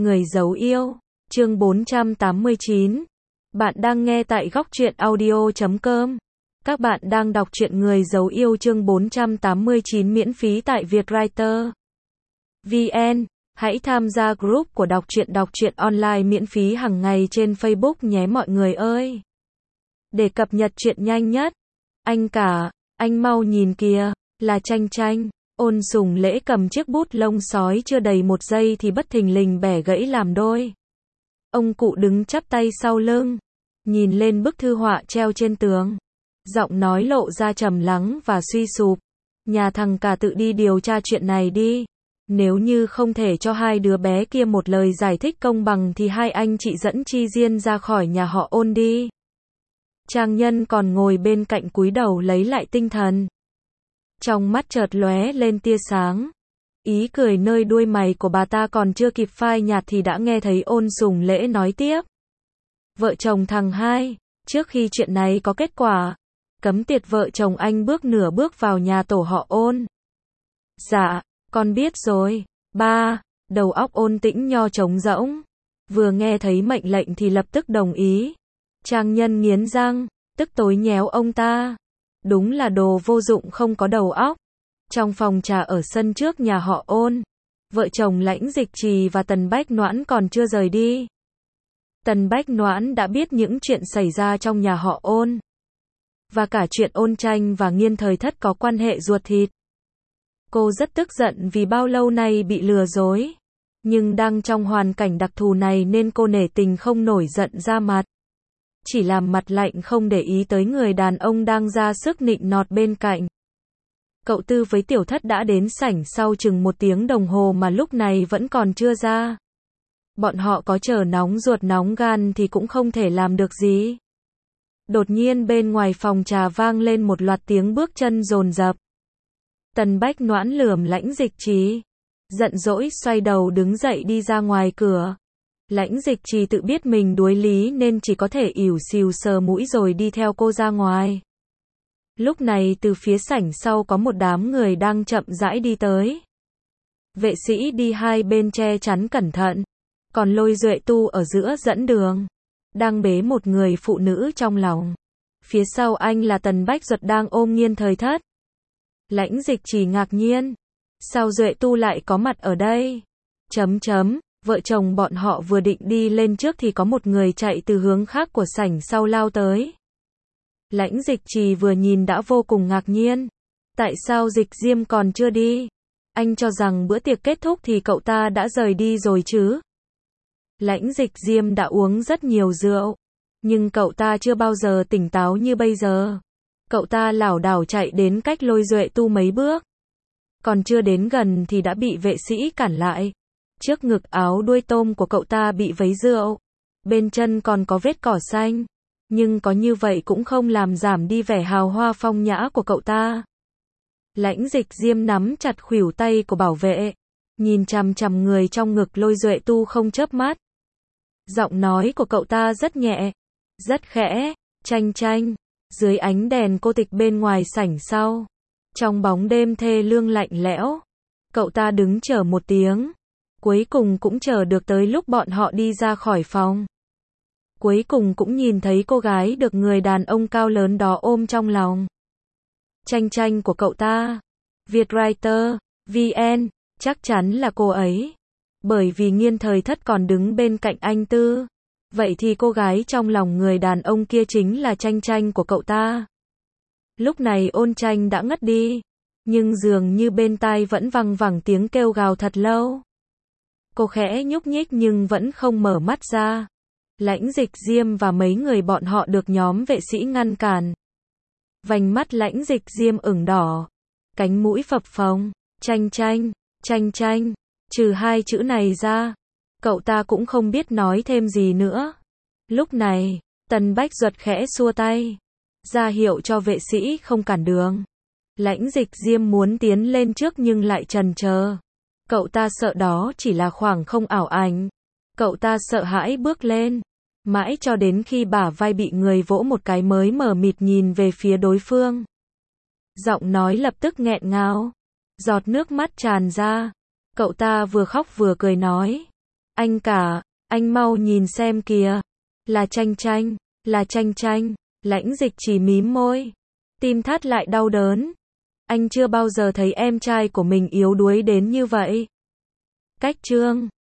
Người giấu yêu, chương 489. Bạn đang nghe tại góc truyện audio.com. Các bạn đang đọc truyện Người giấu yêu chương 489 miễn phí tại Vietwriter VN. Hãy tham gia group của đọc truyện online miễn phí hàng ngày trên Facebook nhé mọi người ơi. Để cập nhật truyện nhanh nhất. Anh cả, anh mau nhìn kìa, là Chanh Chanh. Ôn Sùng Lễ cầm chiếc bút lông sói chưa đầy một giây thì bất thình lình bẻ gãy làm đôi. Ông cụ đứng chắp tay sau lưng, nhìn lên bức thư họa treo trên tường. Giọng nói lộ ra trầm lắng và suy sụp. Nhà thằng cả tự đi điều tra chuyện này đi. Nếu như không thể cho hai đứa bé kia một lời giải thích công bằng thì hai anh chị dẫn Chi Diên ra khỏi nhà họ Ôn đi. Trang Nhân còn ngồi bên cạnh cúi đầu lấy lại tinh thần. Trong mắt chợt lóe lên tia sáng. Ý cười nơi đuôi mày của bà ta còn chưa kịp phai nhạt thì đã nghe thấy Ôn Sùng Lễ nói tiếp. Vợ chồng thằng hai, trước khi chuyện này có kết quả, cấm tiệt vợ chồng anh bước nửa bước vào nhà tổ họ Ôn. Dạ, con biết rồi, ba. Đầu óc Ôn Tĩnh Nho trống rỗng. Vừa nghe thấy mệnh lệnh thì lập tức đồng ý. Trang Nhân nghiến răng, tức tối nhéo ông ta. Đúng là đồ vô dụng không có đầu óc. Trong phòng trà ở sân trước nhà họ Ôn, vợ chồng Lãnh Dịch Trì và Tần Bách Noãn còn chưa rời đi. Tần Bách Noãn đã biết những chuyện xảy ra trong nhà họ Ôn, và cả chuyện Ôn Tranh và Nghiên Thời Thất có quan hệ ruột thịt. Cô rất tức giận vì bao lâu nay bị lừa dối, nhưng đang trong hoàn cảnh đặc thù này nên cô nể tình không nổi giận ra mặt. Chỉ làm mặt lạnh không để ý tới người đàn ông đang ra sức nịnh nọt bên cạnh. Cậu Tư với Tiểu Thất đã đến sảnh sau chừng 1 tiếng đồng hồ mà lúc này vẫn còn chưa ra. Bọn họ có chờ nóng ruột nóng gan thì cũng không thể làm được gì. Đột nhiên bên ngoài phòng trà vang lên một loạt tiếng bước chân dồn dập. Tần Bách Noãn lườm Lãnh Dịch Trì, giận dỗi xoay đầu đứng dậy đi ra ngoài cửa. Lãnh Dịch Trì tự biết mình đuối lý nên chỉ có thể ỉu xìu sờ mũi rồi đi theo cô ra ngoài. Lúc này từ phía sảnh sau có một đám người đang chậm rãi đi tới. Vệ sĩ đi hai bên che chắn cẩn thận, còn Lôi Duệ Tu ở giữa dẫn đường, đang bế một người phụ nữ trong lòng. Phía sau anh là Tần Bách Duật đang ôm Nghiên Thời Thất. Lãnh Dịch Trì ngạc nhiên, sao Duệ Tu lại có mặt ở đây? Vợ chồng bọn họ vừa định đi lên trước thì có một người chạy từ hướng khác của sảnh sau lao tới. Lãnh Dịch Trì vừa nhìn đã vô cùng ngạc nhiên. Tại sao Dịch Diêm còn chưa đi? Anh cho rằng bữa tiệc kết thúc thì cậu ta đã rời đi rồi chứ? Lãnh Dịch Diêm đã uống rất nhiều rượu, nhưng cậu ta chưa bao giờ tỉnh táo như bây giờ. Cậu ta lảo đảo chạy đến cách Lôi Duệ Tu mấy bước. Còn chưa đến gần thì đã bị vệ sĩ cản lại. Trước ngực áo đuôi tôm của cậu ta bị vấy rượu. Bên chân còn có vết cỏ xanh. Nhưng có như vậy cũng không làm giảm đi vẻ hào hoa phong nhã của cậu ta. Lãnh Dịch Diêm nắm chặt khuỷu tay của bảo vệ, nhìn chằm chằm người trong ngực Lôi Duệ Tu không chớp mắt. Giọng nói của cậu ta rất nhẹ, rất khẽ. Chanh Chanh. Dưới ánh đèn cô tịch bên ngoài sảnh sau, trong bóng đêm thê lương lạnh lẽo, cậu ta đứng chờ 1 tiếng. Cuối cùng cũng chờ được tới lúc bọn họ đi ra khỏi phòng. Cuối cùng cũng nhìn thấy cô gái được người đàn ông cao lớn đó ôm trong lòng. Chanh Chanh của cậu ta. Vietwriter VN, chắc chắn là cô ấy. Bởi vì Nghiên Thời Thất còn đứng bên cạnh anh Tư. Vậy thì cô gái trong lòng người đàn ông kia chính là Chanh Chanh của cậu ta. Lúc này Ôn Tranh đã ngất đi, nhưng dường như bên tai vẫn văng vẳng tiếng kêu gào thật lâu. Cô khẽ nhúc nhích nhưng vẫn không mở mắt ra. Lãnh Dịch Diêm và mấy người bọn họ được nhóm vệ sĩ ngăn cản. Vành mắt Lãnh Dịch Diêm ửng đỏ, cánh mũi phập phồng. Chanh Chanh, Chanh Chanh. Trừ 2 chữ này ra, cậu ta cũng không biết nói thêm gì nữa. Lúc này, Tần Bách Duật khẽ xua tay, ra hiệu cho vệ sĩ không cản đường. Lãnh Dịch Diêm muốn tiến lên trước nhưng lại chần chờ. Cậu ta sợ đó chỉ là khoảng không ảo ảnh. Cậu ta sợ hãi bước lên, mãi cho đến khi bả vai bị người vỗ một cái mới mờ mịt nhìn về phía đối phương. Giọng nói lập tức nghẹn ngào, giọt nước mắt tràn ra. Cậu ta vừa khóc vừa cười nói, Anh cả, anh mau nhìn xem kìa. Là Tranh Tranh, là Tranh Tranh. Lãnh Dịch chỉ mím môi. Tim thắt lại đau đớn. Anh chưa bao giờ thấy em trai của mình yếu đuối đến như vậy. Cách chương